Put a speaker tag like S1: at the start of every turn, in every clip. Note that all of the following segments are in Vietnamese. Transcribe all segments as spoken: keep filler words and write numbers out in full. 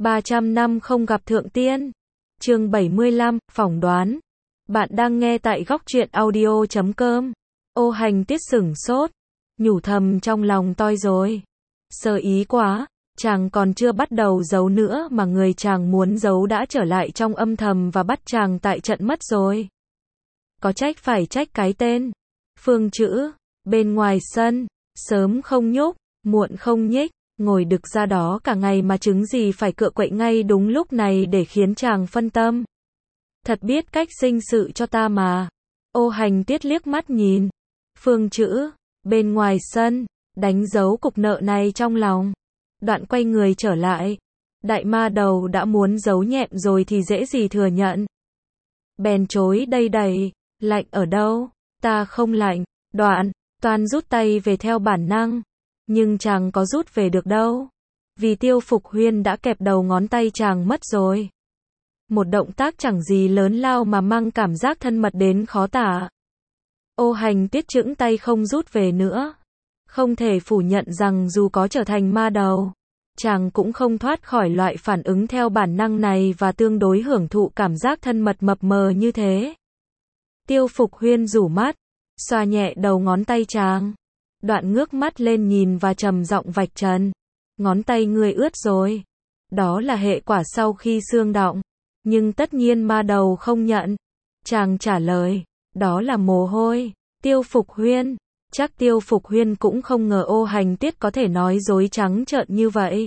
S1: ba trăm năm không gặp thượng tiên. Chương bảy mươi lăm, phỏng đoán. Bạn đang nghe tại góc truyện audio chấm com. Ô Hành Tiết sửng sốt, nhủ thầm trong lòng toi rồi. Sơ ý quá, chàng còn chưa bắt đầu giấu nữa mà người chàng muốn giấu đã trở lại trong âm thầm và bắt chàng tại trận mất rồi. Có trách phải trách cái tên. Phương Chữ, bên ngoài sân, sớm không nhúc, muộn không nhích, ngồi đực ra đó cả ngày mà chứng gì phải cựa quậy ngay đúng lúc này để khiến chàng phân tâm. Thật biết cách sinh sự cho ta mà. Ô Hành Tiết liếc mắt nhìn Phương Chữ, bên ngoài sân, đánh dấu cục nợ này trong lòng. Đoạn quay người trở lại. Đại ma đầu đã muốn giấu nhẹm rồi thì dễ gì thừa nhận. Bèn chối đầy đầy, lạnh ở đâu, ta không lạnh. Đoạn, toan rút tay về theo bản năng. Nhưng chàng có rút về được đâu. Vì Tiêu Phục Huyên đã kẹp đầu ngón tay chàng mất rồi. Một động tác chẳng gì lớn lao mà mang cảm giác thân mật đến khó tả. Ô Hành Tiết chững tay không rút về nữa. Không thể phủ nhận rằng dù có trở thành ma đầu, chàng cũng không thoát khỏi loại phản ứng theo bản năng này và tương đối hưởng thụ cảm giác thân mật mập mờ như thế. Tiêu Phục Huyên rủ mắt, xoa nhẹ đầu ngón tay chàng. Đoạn ngước mắt lên nhìn và trầm giọng vạch trần. Ngón tay ngươi ướt rồi. Đó là hệ quả sau khi xương đọng. Nhưng tất nhiên ma đầu không nhận. Chàng trả lời, đó là mồ hôi. Tiêu Phục Huyên, chắc Tiêu Phục Huyên cũng không ngờ Ô Hành Tiết có thể nói dối trắng trợn như vậy.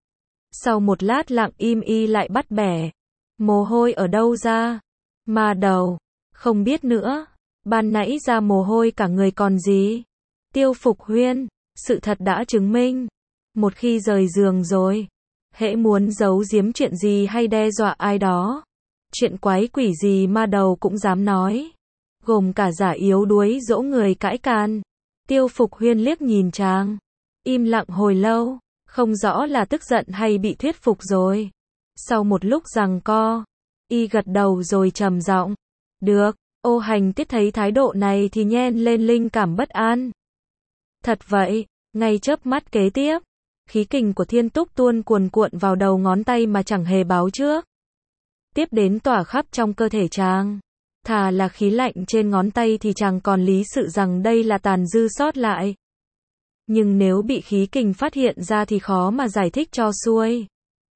S1: Sau một lát lặng im y lại bắt bẻ. Mồ hôi ở đâu ra? Ma đầu, không biết nữa. Ban nãy ra mồ hôi cả người còn gì? Tiêu Phục Huyên, sự thật đã chứng minh. Một khi rời giường rồi, hễ muốn giấu giếm chuyện gì hay đe dọa ai đó, chuyện quái quỷ gì ma đầu cũng dám nói. Gồm cả giả yếu đuối dỗ người cãi can. Tiêu Phục Huyên liếc nhìn chàng, im lặng hồi lâu, không rõ là tức giận hay bị thuyết phục rồi. Sau một lúc giằng co, y gật đầu rồi trầm giọng, được. Ô Hành Tiết thấy thái độ này thì nhen lên linh cảm bất an. Thật vậy, ngay chớp mắt kế tiếp, khí kình của Thiên Túc tuôn cuồn cuộn vào đầu ngón tay mà chẳng hề báo trước. Tiếp đến tỏa khắp trong cơ thể chàng. Thà là khí lạnh trên ngón tay thì chàng còn lý sự rằng đây là tàn dư sót lại. Nhưng nếu bị khí kình phát hiện ra thì khó mà giải thích cho xuôi.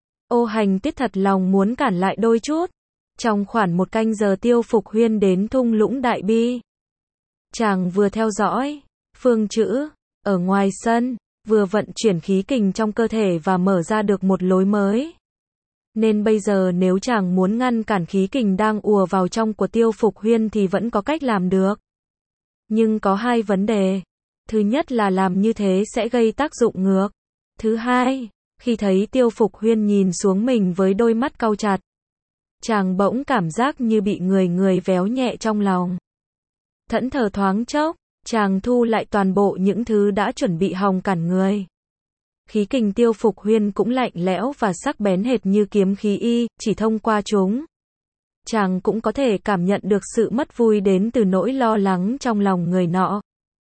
S1: Ô Hành Tiết thật lòng muốn cản lại đôi chút. Trong khoảng một canh giờ Tiêu Phục Huyên đến thung lũng Đại Bi. Chàng vừa theo dõi Phương Chữ ở ngoài sân, vừa vận chuyển khí kình trong cơ thể và mở ra được một lối mới. Nên bây giờ nếu chàng muốn ngăn cản khí kình đang ùa vào trong của Tiêu Phục Huyên thì vẫn có cách làm được. Nhưng có hai vấn đề. Thứ nhất là làm như thế sẽ gây tác dụng ngược. Thứ hai, khi thấy Tiêu Phục Huyên nhìn xuống mình với đôi mắt cau chặt, chàng bỗng cảm giác như bị người người véo nhẹ trong lòng. Thẫn thờ thoáng chốc, chàng thu lại toàn bộ những thứ đã chuẩn bị hòng cản người. Khí kình Tiêu Phục Huyên cũng lạnh lẽo và sắc bén hệt như kiếm khí y, chỉ thông qua chúng. Chàng cũng có thể cảm nhận được sự mất vui đến từ nỗi lo lắng trong lòng người nọ.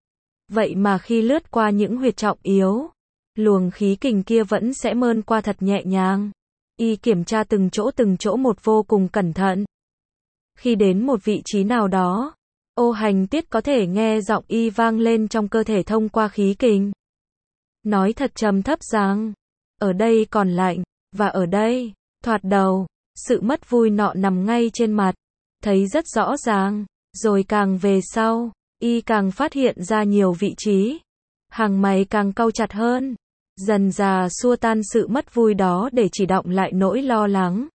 S1: Vậy mà khi lướt qua những huyệt trọng yếu, luồng khí kình kia vẫn sẽ mơn qua thật nhẹ nhàng. Y kiểm tra từng chỗ từng chỗ một vô cùng cẩn thận. Khi đến một vị trí nào đó, Ô Hành Tiết có thể nghe giọng y vang lên trong cơ thể thông qua khí kình. Nói thật trầm thấp rằng, ở đây còn lạnh, và ở đây, thoạt đầu, sự mất vui nọ nằm ngay trên mặt, thấy rất rõ ràng, rồi càng về sau, y càng phát hiện ra nhiều vị trí, hàng mày càng cau chặt hơn, dần dà xua tan sự mất vui đó để chỉ đọng lại nỗi lo lắng.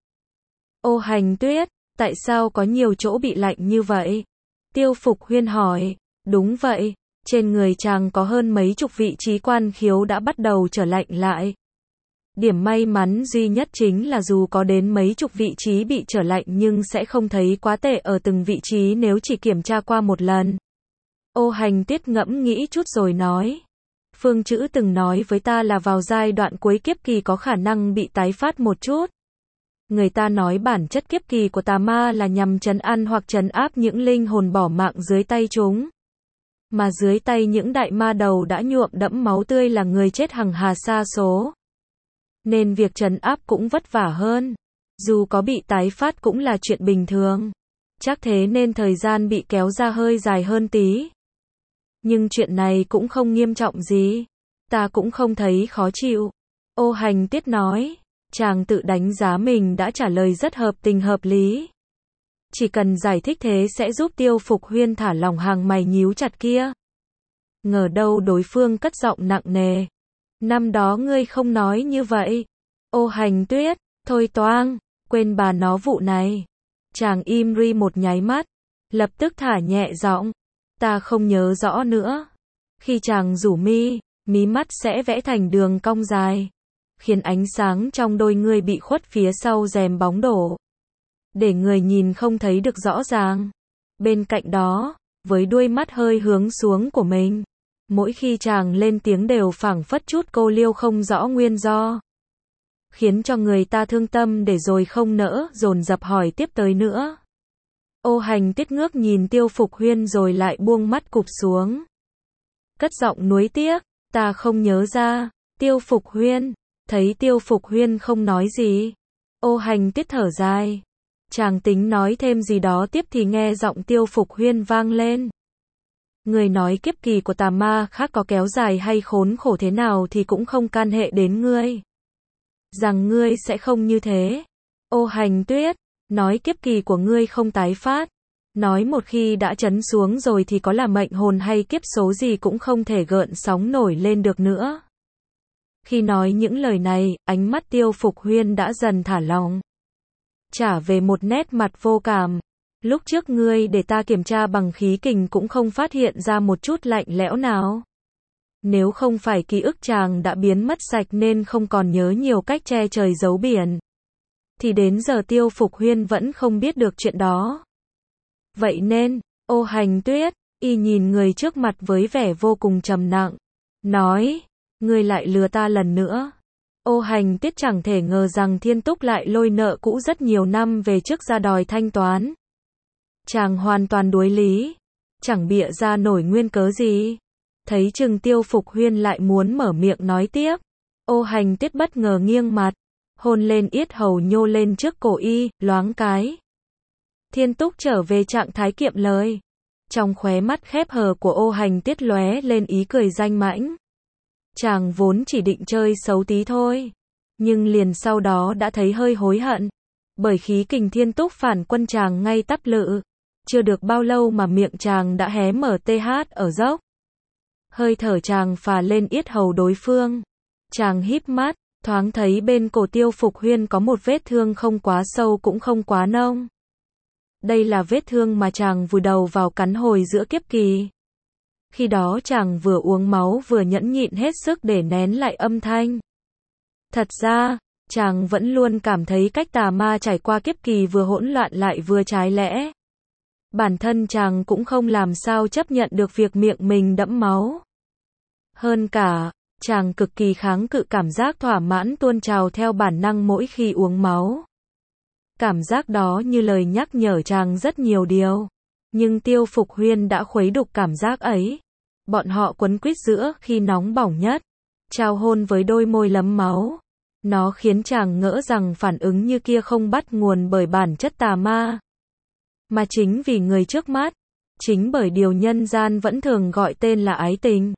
S1: Ô Hành Tuyết, tại sao có nhiều chỗ bị lạnh như vậy? Tiêu Phục Huyên hỏi. Đúng vậy, trên người chàng có hơn mấy chục vị trí quan khiếu đã bắt đầu trở lạnh lại. Điểm may mắn duy nhất chính là dù có đến mấy chục vị trí bị trở lạnh nhưng sẽ không thấy quá tệ ở từng vị trí nếu chỉ kiểm tra qua một lần. Ô Hành Tiết ngẫm nghĩ chút rồi nói. Phương Chữ từng nói với ta là vào giai đoạn cuối kiếp kỳ có khả năng bị tái phát một chút. Người ta nói bản chất kiếp kỳ của tà ma là nhằm trấn an hoặc trấn áp những linh hồn bỏ mạng dưới tay chúng. Mà dưới tay những đại ma đầu đã nhuộm đẫm máu tươi là người chết hằng hà sa số. nên việc trấn áp cũng vất vả hơn. Dù có bị tái phát cũng là chuyện bình thường. Chắc thế nên thời gian bị kéo ra hơi dài hơn tí. Nhưng chuyện này cũng không nghiêm trọng gì. Ta cũng không thấy khó chịu. Ô Hành Tiết nói. Chàng tự đánh giá mình đã trả lời rất hợp tình hợp lý. Chỉ cần giải thích thế sẽ giúp Tiêu Phục Huyên thả lỏng hàng mày nhíu chặt kia. Ngờ đâu đối phương cất giọng nặng nề. Năm đó ngươi không nói như vậy. Ô Hành Tuyết, thôi toang, quên bà nó vụ này. Chàng im ri một nháy mắt, lập tức thả nhẹ giọng. Ta không nhớ rõ nữa. Khi chàng rủ mi, mí mắt sẽ vẽ thành đường cong dài, khiến ánh sáng trong đôi ngươi bị khuất phía sau rèm bóng đổ, để người nhìn không thấy được rõ ràng. Bên cạnh đó, với đuôi mắt hơi hướng xuống của mình, mỗi khi chàng lên tiếng đều phảng phất chút cô liêu không rõ nguyên do, khiến cho người ta thương tâm để rồi không nỡ dồn dập hỏi tiếp tới nữa. Ô Hành Tiết ngước nhìn Tiêu Phục Huyên rồi lại buông mắt cụp xuống. Cất giọng nuối tiếc, ta không nhớ ra. Tiêu Phục Huyên, thấy Tiêu Phục Huyên không nói gì. Ô Hành Tiết thở dài. Chàng tính nói thêm gì đó tiếp thì nghe giọng Tiêu Phục Huyên vang lên. Người nói kiếp kỳ của tà ma khác có kéo dài hay khốn khổ thế nào thì cũng không can hệ đến ngươi. Rằng ngươi sẽ không như thế. Ô Hành Tuyết, nói kiếp kỳ của ngươi không tái phát. Nói một khi đã chấn xuống rồi thì có là mệnh hồn hay kiếp số gì cũng không thể gợn sóng nổi lên được nữa. Khi nói những lời này, ánh mắt Tiêu Phục Huyên đã dần thả lỏng, trả về một nét mặt vô cảm. Lúc trước ngươi để ta kiểm tra bằng khí kình cũng không phát hiện ra một chút lạnh lẽo nào. Nếu không phải ký ức chàng đã biến mất sạch nên không còn nhớ nhiều cách che trời giấu biển, thì đến giờ Tiêu Phục Huyên vẫn không biết được chuyện đó. Vậy nên, Ô Hành Tuyết, y nhìn người trước mặt với vẻ vô cùng trầm nặng, nói, ngươi lại lừa ta lần nữa. Ô Hành Tiết chẳng thể ngờ rằng Thiên Túc lại lôi nợ cũ rất nhiều năm về trước ra đòi thanh toán. Chàng hoàn toàn đuối lý, chẳng bịa ra nổi nguyên cớ gì. Thấy chừng Tiêu Phục Huyên lại muốn mở miệng nói tiếp, Ô Hành Tiết bất ngờ nghiêng mặt, hôn lên yết hầu nhô lên trước cổ y, loáng cái. Thiên Túc trở về trạng thái kiệm lời. Trong khóe mắt khép hờ của Ô Hành Tiết lóe lên ý cười danh mãnh. Chàng vốn chỉ định chơi xấu tí thôi, nhưng liền sau đó đã thấy hơi hối hận, bởi khí kình Thiên Túc phản quân chàng ngay tắp lự. Chưa được bao lâu mà miệng chàng đã hé mở th ở dốc. Hơi thở chàng phà lên yết hầu đối phương. Chàng híp mắt, thoáng thấy bên cổ Tiêu Phục Huyên có một vết thương không quá sâu cũng không quá nông. Đây là vết thương mà chàng vùi đầu vào cắn hồi giữa kiếp kỳ. Khi đó chàng vừa uống máu vừa nhẫn nhịn hết sức để nén lại âm thanh. Thật ra, chàng vẫn luôn cảm thấy cách tà ma trải qua kiếp kỳ vừa hỗn loạn lại vừa trái lẽ. Bản thân chàng cũng không làm sao chấp nhận được việc miệng mình đẫm máu. Hơn cả, chàng cực kỳ kháng cự cảm giác thỏa mãn tuôn trào theo bản năng mỗi khi uống máu. Cảm giác đó như lời nhắc nhở chàng rất nhiều điều. Nhưng Tiêu Phục Huyên đã khuấy đục cảm giác ấy. Bọn họ quấn quýt giữa khi nóng bỏng nhất, trao hôn với đôi môi lấm máu. Nó khiến chàng ngỡ rằng phản ứng như kia không bắt nguồn bởi bản chất tà ma, mà chính vì người trước mắt, chính bởi điều nhân gian vẫn thường gọi tên là ái tình.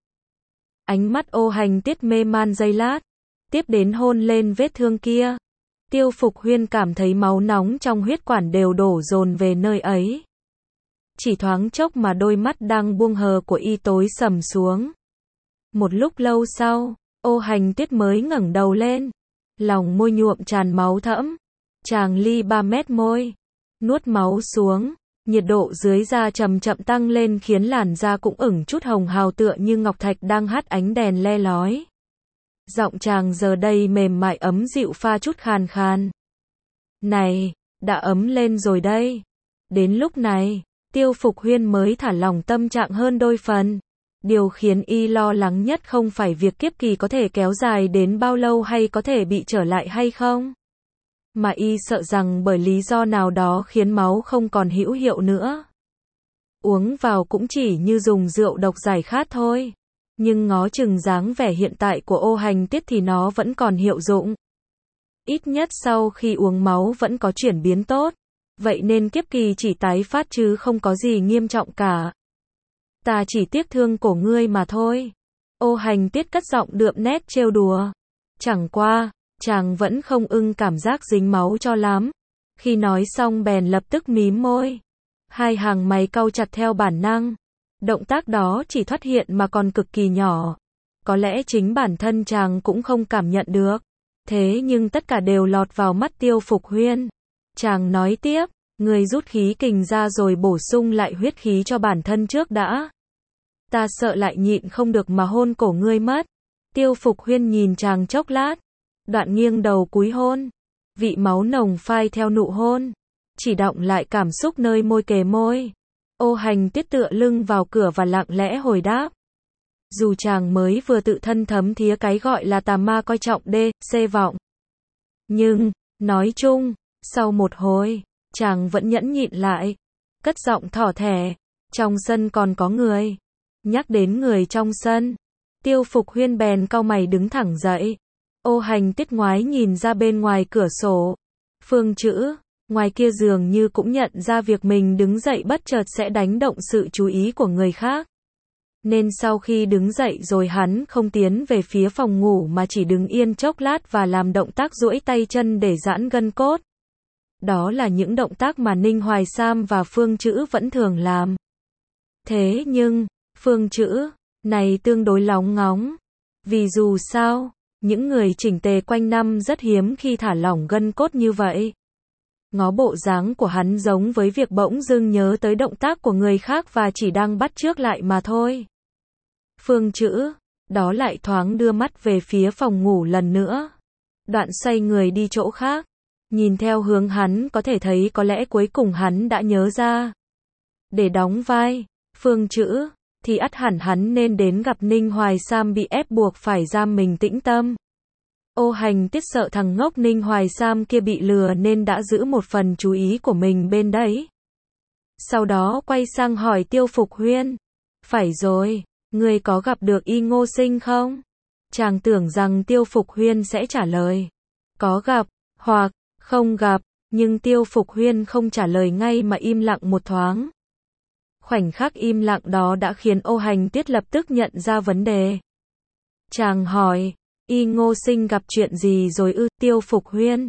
S1: Ánh mắt Ô Hành Tiết mê man giây lát, tiếp đến hôn lên vết thương kia. Tiêu Phục Huyên cảm thấy máu nóng trong huyết quản đều đổ dồn về nơi ấy. Chỉ thoáng chốc mà đôi mắt đang buông hờ của y tối sầm xuống. Một lúc lâu sau, Ô Hành Tiết mới ngẩng đầu lên. Lòng môi nhuộm tràn máu thẫm. Chàng ly ba mét môi, nuốt máu xuống. Nhiệt độ dưới da chậm chậm tăng lên khiến làn da cũng ửng chút hồng hào tựa như ngọc thạch đang hắt ánh đèn le lói. Giọng chàng giờ đây mềm mại ấm dịu pha chút khàn khàn. Này, đã ấm lên rồi đây. Đến lúc này, Tiêu Phục Huyên mới thả lỏng tâm trạng hơn đôi phần. Điều khiến y lo lắng nhất không phải việc kiếp kỳ có thể kéo dài đến bao lâu hay có thể bị trở lại hay không, mà y sợ rằng bởi lý do nào đó khiến máu không còn hữu hiệu nữa. Uống vào cũng chỉ như dùng rượu độc giải khát thôi. Nhưng ngó chừng dáng vẻ hiện tại của Ô Hành Tiết thì nó vẫn còn hiệu dụng. Ít nhất sau khi uống máu vẫn có chuyển biến tốt. Vậy nên kiếp kỳ chỉ tái phát chứ không có gì nghiêm trọng cả. Ta chỉ tiếc thương cổ ngươi mà thôi. Ô Hành Tiết cất giọng đượm nét trêu đùa. Chẳng qua, chàng vẫn không ưng cảm giác dính máu cho lắm. Khi nói xong bèn lập tức mím môi. Hai hàng mày cau chặt theo bản năng. Động tác đó chỉ thoát hiện mà còn cực kỳ nhỏ. Có lẽ chính bản thân chàng cũng không cảm nhận được. Thế nhưng tất cả đều lọt vào mắt Tiêu Phục Huyên. Chàng nói tiếp, người rút khí kình ra rồi bổ sung lại huyết khí cho bản thân trước đã. Ta sợ lại nhịn không được mà hôn cổ ngươi mất. Tiêu Phục Huyên nhìn chàng chốc lát. Đoạn nghiêng đầu cúi hôn. Vị máu nồng phai theo nụ hôn. Chỉ đọng lại cảm xúc nơi môi kề môi. Ô Hành Tiết tựa lưng vào cửa và lặng lẽ hồi đáp. Dù chàng mới vừa tự thân thấm thía cái gọi là tà ma coi trọng đê, xê vọng. Nhưng, nói chung, sau một hồi, chàng vẫn nhẫn nhịn lại. Cất giọng thỏ thẻ. Trong sân còn có người. Nhắc đến người trong sân. Tiêu Phục Huyên bèn cau mày đứng thẳng dậy. Ô Hành Tiết ngoái nhìn ra bên ngoài cửa sổ. Phương Chữ, ngoài kia dường như cũng nhận ra việc mình đứng dậy bất chợt sẽ đánh động sự chú ý của người khác. Nên sau khi đứng dậy rồi hắn không tiến về phía phòng ngủ mà chỉ đứng yên chốc lát và làm động tác duỗi tay chân để giãn gân cốt. Đó là những động tác mà Ninh Hoài Sam và Phương Chữ vẫn thường làm. Thế nhưng, Phương Chữ này tương đối lóng ngóng. Vì dù sao, những người chỉnh tề quanh năm rất hiếm khi thả lỏng gân cốt như vậy. Ngó bộ dáng của hắn giống với việc bỗng dưng nhớ tới động tác của người khác và chỉ đang bắt chước lại mà thôi. Phương Chữ, đó lại thoáng đưa mắt về phía phòng ngủ lần nữa. Đoạn xoay người đi chỗ khác. Nhìn theo hướng hắn có thể thấy có lẽ cuối cùng hắn đã nhớ ra. Để đóng vai Phương Chữ, thì ắt hẳn hắn nên đến gặp Ninh Hoài Sam bị ép buộc phải giam mình tĩnh tâm. Ô Hành Tiết sợ thằng ngốc Ninh Hoài Sam kia bị lừa nên đã giữ một phần chú ý của mình bên đấy. Sau đó quay sang hỏi Tiêu Phục Huyên. Phải rồi, người có gặp được Y Ngô Sinh không? Chàng tưởng rằng Tiêu Phục Huyên sẽ trả lời. Có gặp, hoặc, không gặp, nhưng Tiêu Phục Huyên không trả lời ngay mà im lặng một thoáng. Khoảnh khắc im lặng đó đã khiến Ô Hành Tiết lập tức nhận ra vấn đề. Chàng hỏi, Y Ngô Sinh gặp chuyện gì rồi ư? Tiêu Phục Huyên.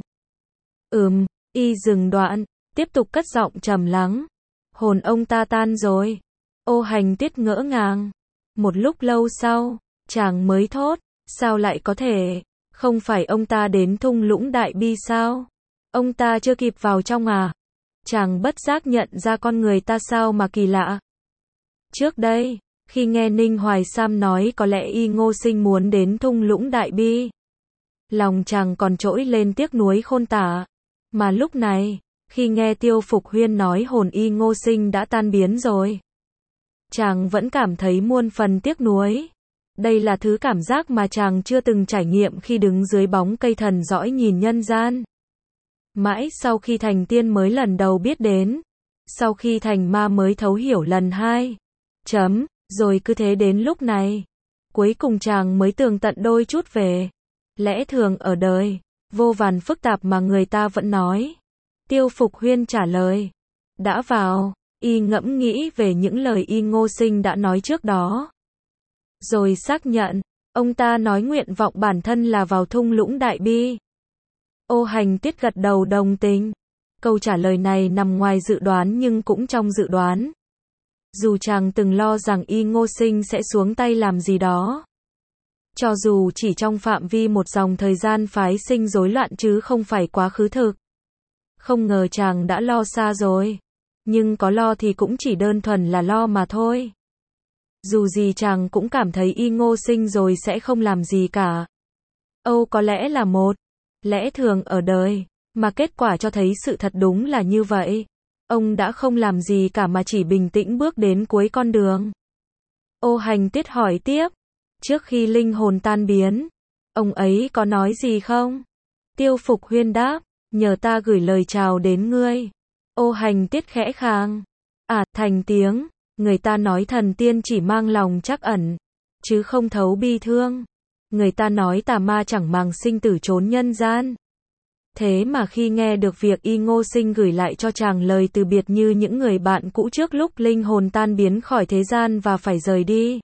S1: Ừm, Y dừng đoạn, tiếp tục cất giọng trầm lắng. Hồn ông ta tan rồi. Ô Hành Tiết ngỡ ngàng. Một lúc lâu sau, chàng mới thốt, sao lại có thể? Không phải ông ta đến thung lũng Đại Bi sao? Ông ta chưa kịp vào trong à? Chàng bất giác nhận ra con người ta sao mà kỳ lạ. Trước đây, khi nghe Ninh Hoài Sam nói có lẽ Y Ngô Sinh muốn đến thung lũng Đại Bi, lòng chàng còn trỗi lên tiếc nuối khôn tả. Mà lúc này, khi nghe Tiêu Phục Huyên nói hồn Y Ngô Sinh đã tan biến rồi, chàng vẫn cảm thấy muôn phần tiếc nuối. Đây là thứ cảm giác mà chàng chưa từng trải nghiệm khi đứng dưới bóng cây thần dõi nhìn nhân gian. Mãi sau khi thành tiên mới lần đầu biết đến. Sau khi thành ma mới thấu hiểu lần hai. Chấm, rồi cứ thế đến lúc này. Cuối cùng chàng mới tường tận đôi chút về lẽ thường ở đời. Vô vàn phức tạp mà người ta vẫn nói. Tiêu Phục Huyên trả lời. Đã vào, Y ngẫm nghĩ về những lời Y Ngô Sinh đã nói trước đó. Rồi xác nhận, ông ta nói nguyện vọng bản thân là vào thung lũng Đại Bi. Ô Hành Tiết gật đầu đồng tình. Câu trả lời này nằm ngoài dự đoán nhưng cũng trong dự đoán. Dù chàng từng lo rằng Y Ngô Sinh sẽ xuống tay làm gì đó. Cho dù chỉ trong phạm vi một dòng thời gian phái sinh rối loạn chứ không phải quá khứ thực. Không ngờ chàng đã lo xa rồi. Nhưng có lo thì cũng chỉ đơn thuần là lo mà thôi. Dù gì chàng cũng cảm thấy Y Ngô Sinh rồi sẽ không làm gì cả. Âu có lẽ là một lẽ thường ở đời, mà kết quả cho thấy sự thật đúng là như vậy. Ông đã không làm gì cả mà chỉ bình tĩnh bước đến cuối con đường. Ô Hành Tiết hỏi tiếp, trước khi linh hồn tan biến, ông ấy có nói gì không? Tiêu Phục Huyên đáp, nhờ ta gửi lời chào đến ngươi. Ô Hành Tiết khẽ khàng. À, thành tiếng, người ta nói thần tiên chỉ mang lòng trắc ẩn, chứ không thấu bi thương. Người ta nói tà ma chẳng màng sinh tử trốn nhân gian. Thế mà khi nghe được việc Y Ngô Sinh gửi lại cho chàng lời từ biệt như những người bạn cũ trước lúc linh hồn tan biến khỏi thế gian và phải rời đi,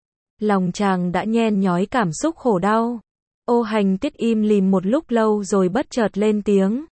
S1: lòng chàng đã nhen nhói cảm xúc khổ đau. Ô Hành Tiết im lìm một lúc lâu rồi bất chợt lên tiếng.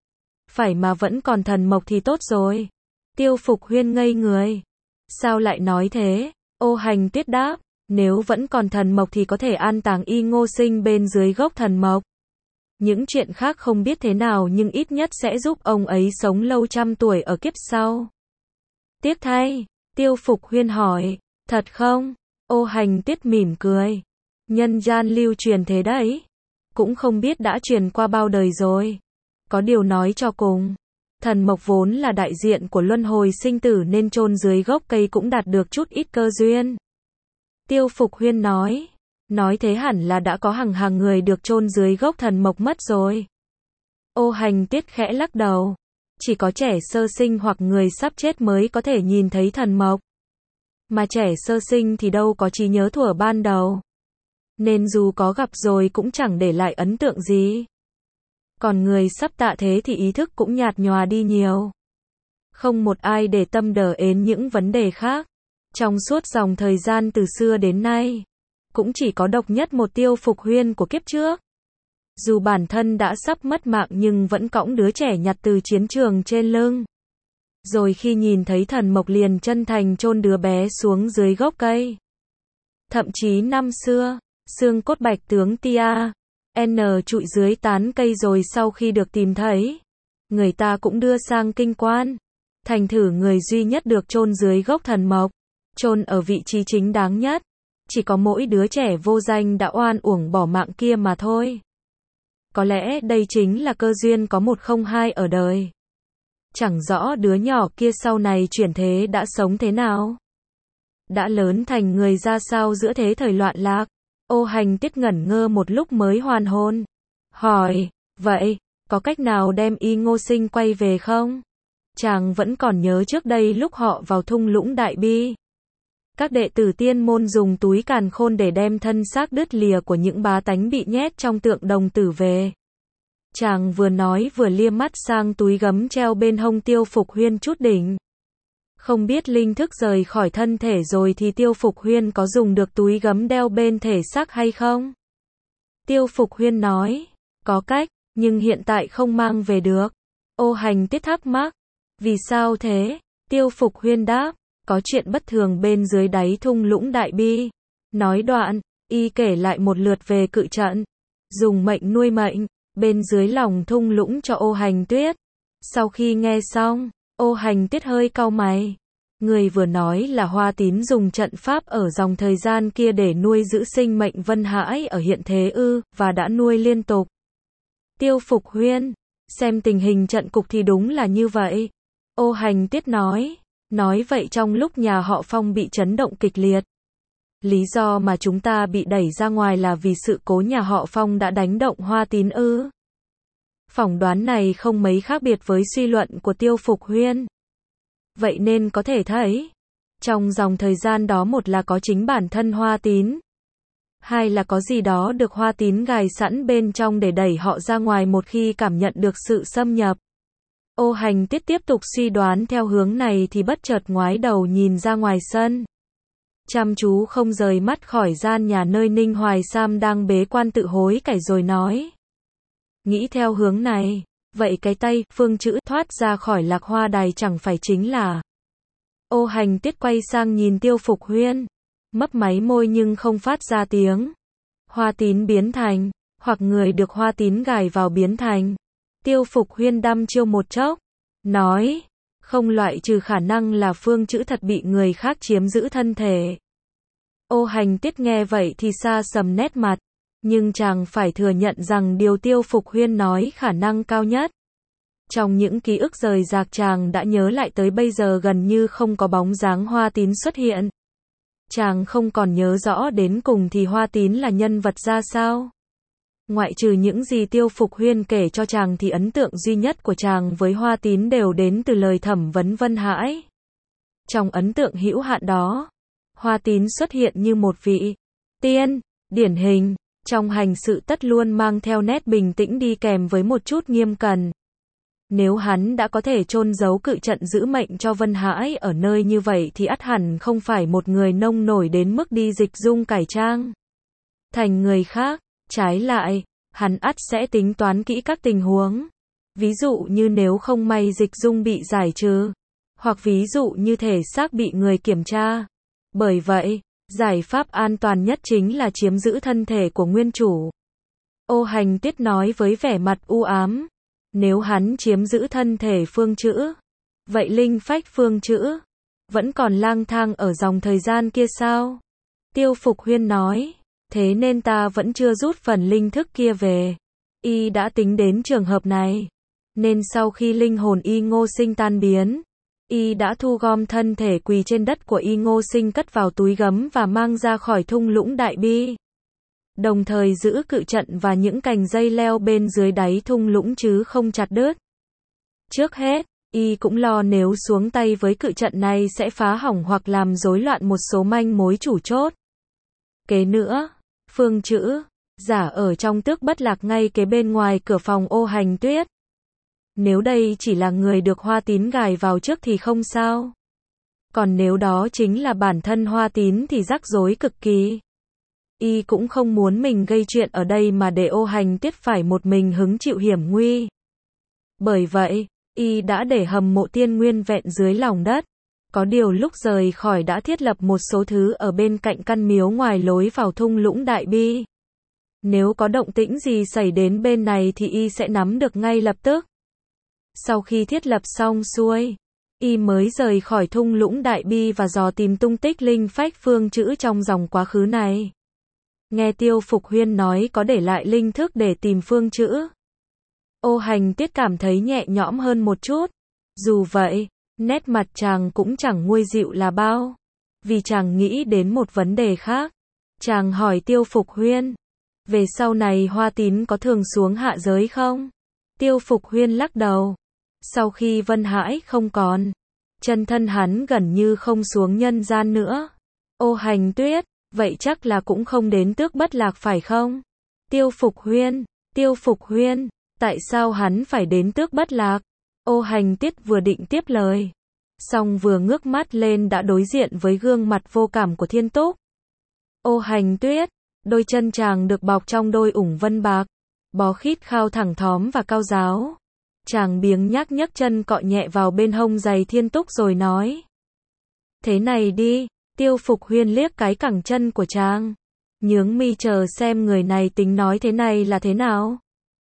S1: Phải mà vẫn còn thần mộc thì tốt rồi. Tiêu Phục Huyên ngây người. Sao lại nói thế? Ô Hành Tiết đáp, nếu vẫn còn thần mộc thì có thể an táng Y Ngô Sinh bên dưới gốc thần mộc. Những chuyện khác không biết thế nào nhưng ít nhất sẽ giúp ông ấy sống lâu trăm tuổi ở kiếp sau. Tiếc thay, Tiêu Phục Huyên hỏi, thật không? Ô Hành Tiết mỉm cười. Nhân gian lưu truyền thế đấy. Cũng không biết đã truyền qua bao đời rồi. Có điều nói cho cùng, thần mộc vốn là đại diện của luân hồi sinh tử nên chôn dưới gốc cây cũng đạt được chút ít cơ duyên. Tiêu Phục Huyên nói. Nói thế hẳn là đã có hàng hàng người được chôn dưới gốc thần mộc mất rồi. Ô Hành Tiết khẽ lắc đầu. Chỉ có trẻ sơ sinh hoặc người sắp chết mới có thể nhìn thấy thần mộc. Mà trẻ sơ sinh thì đâu có trí nhớ thuở ban đầu. Nên dù có gặp rồi cũng chẳng để lại ấn tượng gì. Còn người sắp tạ thế thì ý thức cũng nhạt nhòa đi nhiều. Không một ai để tâm đờ ến những vấn đề khác. Trong suốt dòng thời gian từ xưa đến nay, cũng chỉ có độc nhất một Tiêu Phục Huyên của kiếp trước. Dù bản thân đã sắp mất mạng nhưng vẫn cõng đứa trẻ nhặt từ chiến trường trên lưng. Rồi khi nhìn thấy thần mộc liền chân thành chôn đứa bé xuống dưới gốc cây. Thậm chí năm xưa, xương cốt bạch tướng Tia N trụi dưới tán cây rồi sau khi được tìm thấy, người ta cũng đưa sang kinh quan. Thành thử người duy nhất được chôn dưới gốc thần mộc, chôn ở vị trí chính đáng nhất. Chỉ có mỗi đứa trẻ vô danh đã oan uổng bỏ mạng kia mà thôi. Có lẽ đây chính là cơ duyên có một không hai ở đời. Chẳng rõ đứa nhỏ kia sau này chuyển thế đã sống thế nào. Đã lớn thành người ra sao giữa thế thời loạn lạc. Ô Hành Tiết ngẩn ngơ một lúc mới hoàn hồn. Hỏi, vậy, có cách nào đem Y Ngô Sinh quay về không? Chàng vẫn còn nhớ trước đây lúc họ vào thung lũng Đại Bi. Các đệ tử tiên môn dùng túi càn khôn để đem thân xác đứt lìa của những bá tánh bị nhét trong tượng đồng tử về. Chàng vừa nói vừa liếc mắt sang túi gấm treo bên hông Tiêu Phục Huyên chút đỉnh. Không biết linh thức rời khỏi thân thể rồi thì Tiêu Phục Huyên có dùng được túi gấm đeo bên thể xác hay không? Tiêu Phục Huyên nói, có cách, nhưng hiện tại không mang về được. Ô Hành Tiết thắc mắc, vì sao thế? Tiêu Phục Huyên đáp, có chuyện bất thường bên dưới đáy thung lũng Đại Bi. Nói đoạn, y kể lại một lượt về cự trận, dùng mệnh nuôi mệnh, bên dưới lòng thung lũng cho Ô Hành Tiết. Sau khi nghe xong, Ô Hành Tiết hơi cau mày. Người vừa nói là Hoa Tín dùng trận pháp ở dòng thời gian kia để nuôi giữ sinh mệnh Vân Hải ở hiện thế ư, và đã nuôi liên tục. Tiêu Phục Huyên, xem tình hình trận cục thì đúng là như vậy. Ô Hành Tiết nói, nói vậy trong lúc nhà họ Phong bị chấn động kịch liệt. Lý do mà chúng ta bị đẩy ra ngoài là vì sự cố nhà họ Phong đã đánh động Hoa Tín ư? Phỏng đoán này không mấy khác biệt với suy luận của Tiêu Phục Huyên. Vậy nên có thể thấy, trong dòng thời gian đó một là có chính bản thân Hoa Tín, hai là có gì đó được Hoa Tín gài sẵn bên trong để đẩy họ ra ngoài một khi cảm nhận được sự xâm nhập. Ô Hành Tiết tiếp tục suy đoán theo hướng này thì bất chợt ngoái đầu nhìn ra ngoài sân. Chăm chú không rời mắt khỏi gian nhà nơi Ninh Hoài Sam đang bế quan tự hối cải rồi nói. Nghĩ theo hướng này, vậy cái tay, phương chữ thoát ra khỏi Lạc Hoa Đài chẳng phải chính là. Ô Hành Tiết quay sang nhìn Tiêu Phục Huyên, mấp máy môi nhưng không phát ra tiếng. Hoa Tín biến thành, hoặc người được Hoa Tín gài vào biến thành. Tiêu Phục Huyên đăm chiêu một chốc, nói, không loại trừ khả năng là phương chữ thật bị người khác chiếm giữ thân thể. Ô Hành Tiết nghe vậy thì xa sầm nét mặt, nhưng chàng phải thừa nhận rằng điều Tiêu Phục Huyên nói khả năng cao nhất. Trong những ký ức rời rạc chàng đã nhớ lại tới bây giờ gần như không có bóng dáng Hoa Tín xuất hiện. Chàng không còn nhớ rõ đến cùng thì Hoa Tín là nhân vật ra sao. Ngoại trừ những gì Tiêu Phục Huyên kể cho chàng thì ấn tượng duy nhất của chàng với Hoa Tín đều đến từ lời thẩm vấn Vân Hải. Trong ấn tượng hữu hạn đó, Hoa Tín xuất hiện như một vị tiên, điển hình, Trong hành sự tất luôn mang theo nét bình tĩnh đi kèm với một chút nghiêm cẩn. Nếu hắn đã có thể chôn giấu cự trận giữ mệnh cho Vân Hãi ở nơi như vậy thì ắt hẳn không phải một người nông nổi đến mức đi dịch dung cải trang thành người khác. Trái lại, hắn ắt sẽ tính toán kỹ các tình huống. Ví dụ như nếu không may dịch dung bị giải trừ, hoặc ví dụ như thể xác bị người kiểm tra. Bởi vậy, giải pháp an toàn nhất chính là chiếm giữ thân thể của nguyên chủ. Ô Hành Tuyết nói với vẻ mặt u ám. Nếu hắn chiếm giữ thân thể Phương Chữ, vậy linh phách Phương Chữ vẫn còn lang thang ở dòng thời gian kia sao? Tiêu Phục Huyên nói, thế nên ta vẫn chưa rút phần linh thức kia về. Y đã tính đến trường hợp này, nên sau khi linh hồn Y Ngô Sinh tan biến, Y đã thu gom thân thể quỳ trên đất của Y Ngô Sinh cất vào túi gấm và mang ra khỏi thung lũng Đại Bi. Đồng thời giữ cự trận và những cành dây leo bên dưới đáy thung lũng chứ không chặt đứt. Trước hết, Y cũng lo nếu xuống tay với cự trận này sẽ phá hỏng hoặc làm rối loạn một số manh mối chủ chốt. Kế nữa, Phương Chữ giả ở trong Tước Bất Lạc ngay kế bên ngoài cửa phòng Ô Hành Tuyết. Nếu đây chỉ là người được Hoa Tín gài vào trước thì không sao. Còn nếu đó chính là bản thân Hoa Tín thì rắc rối cực kỳ. Y cũng không muốn mình gây chuyện ở đây mà để Ô Hành Tuyết phải một mình hứng chịu hiểm nguy. Bởi vậy, Y đã để hầm mộ tiên nguyên vẹn dưới lòng đất. Có điều lúc rời khỏi đã thiết lập một số thứ ở bên cạnh căn miếu ngoài lối vào thung lũng Đại Bi. Nếu có động tĩnh gì xảy đến bên này thì Y sẽ nắm được ngay lập tức. Sau khi thiết lập xong xuôi, Y mới rời khỏi thung lũng Đại Bi và dò tìm tung tích linh phách Phương Chữ trong dòng quá khứ này. Nghe Tiêu Phục Huyên nói có để lại linh thức để tìm Phương Chữ, Ô Hành Tuyết cảm thấy nhẹ nhõm hơn một chút. Dù vậy, nét mặt chàng cũng chẳng nguôi dịu là bao. Vì chàng nghĩ đến một vấn đề khác. Chàng hỏi Tiêu Phục Huyên, về sau này Hoa Tín có thường xuống hạ giới không? Tiêu Phục Huyên lắc đầu. Sau khi Vân Hãi không còn, chân thân hắn gần như không xuống nhân gian nữa. Ô Hành Tuyết, vậy chắc là cũng không đến Tước Bất Lạc phải không? Tiêu Phục Huyên, Tiêu Phục Huyên, tại sao hắn phải đến Tước Bất Lạc? Ô Hành Tuyết vừa định tiếp lời, song vừa ngước mắt lên đã đối diện với gương mặt vô cảm của Thiên Túc. Ô Hành Tuyết, đôi chân chàng được bọc trong đôi ủng vân bạc, bó khít khao thẳng thóm và cao ráo. Chàng biếng nhác nhấc chân cọ nhẹ vào bên hông giày Thiên Túc rồi nói. Thế này đi, Tiêu Phục Huyên liếc cái cẳng chân của chàng, nhướng mi chờ xem người này tính nói thế này là thế nào.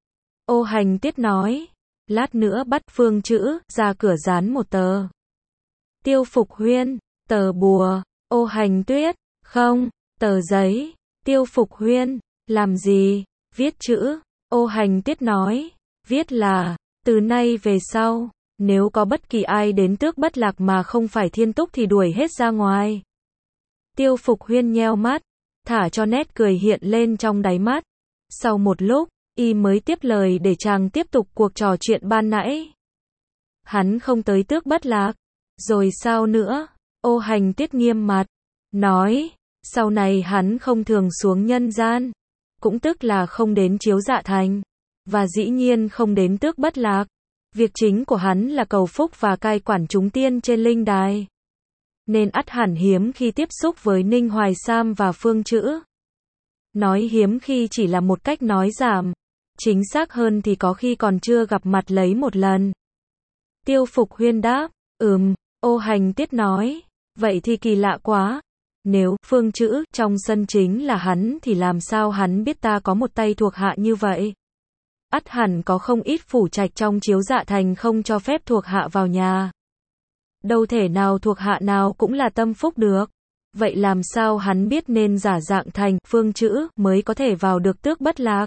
S1: Ô Hành Tuyết nói, lát nữa bắt Phương Chữ ra cửa dán một tờ. Tiêu Phục Huyên, tờ bùa. Ô Hành Tuyết, không, tờ giấy. Tiêu Phục Huyên, làm gì? Viết chữ. Ô Hành Tuyết nói, viết là, từ nay về sau, nếu có bất kỳ ai đến Tước Bất Lạc mà không phải Thiên Túc thì đuổi hết ra ngoài. Tiêu Phục Huyên nheo mắt, thả cho nét cười hiện lên trong đáy mắt. Sau một lúc, Y mới tiếp lời để chàng tiếp tục cuộc trò chuyện ban nãy. Hắn không tới Tước Bất Lạc. Rồi sao nữa? Ô Hành Tuyết nghiêm mặt, nói, sau này hắn không thường xuống nhân gian, cũng tức là không đến Chiếu Dạ Thành, và dĩ nhiên không đến Tước Bất Lạc. Việc chính của hắn là cầu phúc và cai quản chúng tiên trên linh đài. Nên ắt hẳn hiếm khi tiếp xúc với Ninh Hoài Sam và Phương Chữ. Nói hiếm khi chỉ là một cách nói giảm. Chính xác hơn thì có khi còn chưa gặp mặt lấy một lần. Tiêu Phục Huyên đáp, ừm. Ô Hành Tuyết nói, vậy thì kỳ lạ quá. Nếu Phương Chữ trong sân chính là hắn thì làm sao hắn biết ta có một tay thuộc hạ như vậy? Ắt hẳn có không ít phủ trạch trong Chiếu Dạ Thành không cho phép thuộc hạ vào nhà. Đâu thể nào thuộc hạ nào cũng là tâm phúc được. Vậy làm sao hắn biết nên giả dạng thành Phương Chữ mới có thể vào được Tước Bất Lạc?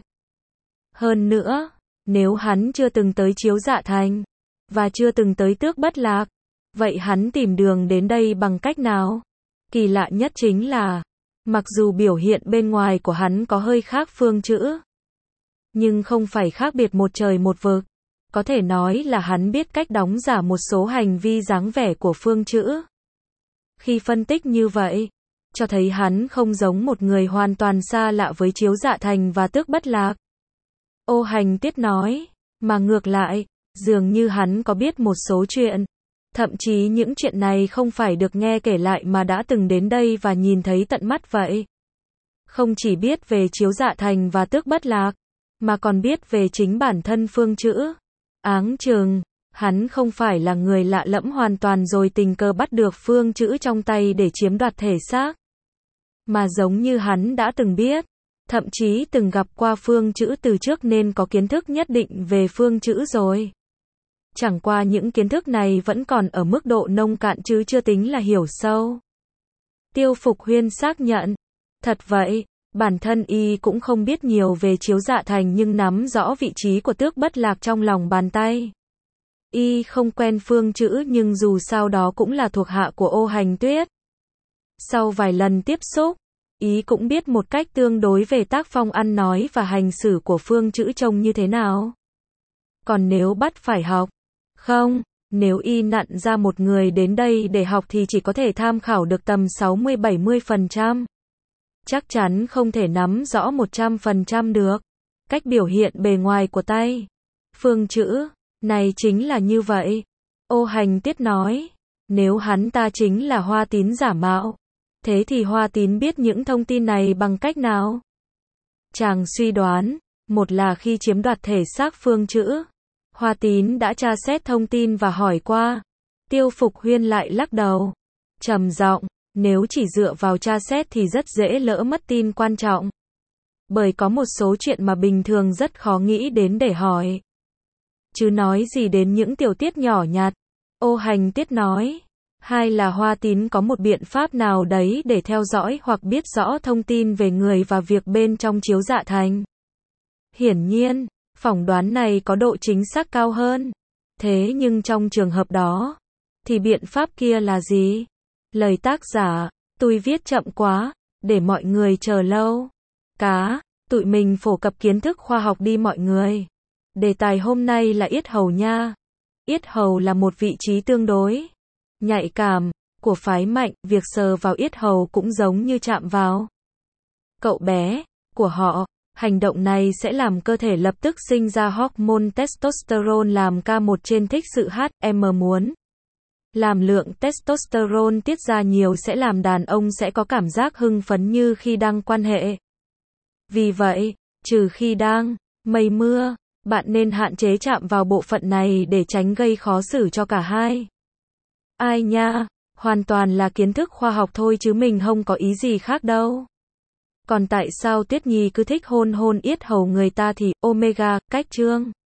S1: Hơn nữa, nếu hắn chưa từng tới Chiếu Dạ Thành, và chưa từng tới Tước Bất Lạc, vậy hắn tìm đường đến đây bằng cách nào? Kỳ lạ nhất chính là, mặc dù biểu hiện bên ngoài của hắn có hơi khác Phương Chữ, nhưng không phải khác biệt một trời một vực. Có thể nói là hắn biết cách đóng giả một số hành vi dáng vẻ của Phương Chữ. Khi phân tích như vậy, cho thấy hắn không giống một người hoàn toàn xa lạ với Chiếu Dạ Thành và Tước Bất Lạc. Ô Hành Tiết nói, mà ngược lại, dường như hắn có biết một số chuyện. Thậm chí những chuyện này không phải được nghe kể lại mà đã từng đến đây và nhìn thấy tận mắt vậy. Không chỉ biết về Chiếu Dạ Thành và Tước Bất Lạc, mà còn biết về chính bản thân Phương Chữ. Áng chừng, hắn không phải là người lạ lẫm hoàn toàn rồi tình cờ bắt được Phương Chữ trong tay để chiếm đoạt thể xác. Mà giống như hắn đã từng biết, thậm chí từng gặp qua Phương Chữ từ trước nên có kiến thức nhất định về Phương Chữ rồi. Chẳng qua những kiến thức này vẫn còn ở mức độ nông cạn chứ chưa tính là hiểu sâu. Tiêu Phục Huyên xác nhận, thật vậy, bản thân y cũng không biết nhiều về Chiếu Dạ Thành nhưng nắm rõ vị trí của Tước Bất Lạc trong lòng bàn tay. Y không quen Phương Chữ nhưng dù sao đó cũng là thuộc hạ của Ô Hành Tuyết. Sau vài lần tiếp xúc, y cũng biết một cách tương đối về tác phong ăn nói và hành xử của Phương Chữ trông như thế nào. Còn nếu bắt phải học, không, nếu y nặn ra một người đến đây để học thì chỉ có thể tham khảo được tầm sáu mươi bảy mươi phần trăm. Chắc chắn không thể nắm rõ một trăm phần trăm được. Cách biểu hiện bề ngoài của tay Phương Chữ này chính là như vậy. Ô Hành Tiết nói, nếu hắn ta chính là Hoa Tín giả mạo, thế thì Hoa Tín biết những thông tin này bằng cách nào? Chàng suy đoán, một là khi chiếm đoạt thể xác Phương Chữ, Hoa Tín đã tra xét thông tin và hỏi qua. Tiêu Phục Huyên lại lắc đầu, trầm giọng, nếu chỉ dựa vào tra xét thì rất dễ lỡ mất tin quan trọng. Bởi có một số chuyện mà bình thường rất khó nghĩ đến để hỏi. Chứ nói gì đến những tiểu tiết nhỏ nhặt. Ô Hành Tiết nói, hai là Hoa Tín có một biện pháp nào đấy để theo dõi hoặc biết rõ thông tin về người và việc bên trong Chiếu Dạ Thành. Hiển nhiên, phỏng đoán này có độ chính xác cao hơn. Thế nhưng trong trường hợp đó, thì biện pháp kia là gì? Lời tác giả, tôi viết chậm quá, để mọi người chờ lâu. Cá, tụi mình phổ cập kiến thức khoa học đi mọi người. Đề tài hôm nay là yết hầu nha. Yết hầu là một vị trí tương đối nhạy cảm của phái mạnh, việc sờ vào yết hầu cũng giống như chạm vào cậu bé của họ. Hành động này sẽ làm cơ thể lập tức sinh ra hormone testosterone làm ca một trên thích sự hát em muốn. Làm lượng testosterone tiết ra nhiều sẽ làm đàn ông sẽ có cảm giác hưng phấn như khi đang quan hệ. Vì vậy, trừ khi đang mây mưa, bạn nên hạn chế chạm vào bộ phận này để tránh gây khó xử cho cả hai. Ai nha, hoàn toàn là kiến thức khoa học thôi chứ mình không có ý gì khác đâu. Còn tại sao Tuyết Nhi cứ thích hôn hôn yết hầu người ta thì, omega, cách chương.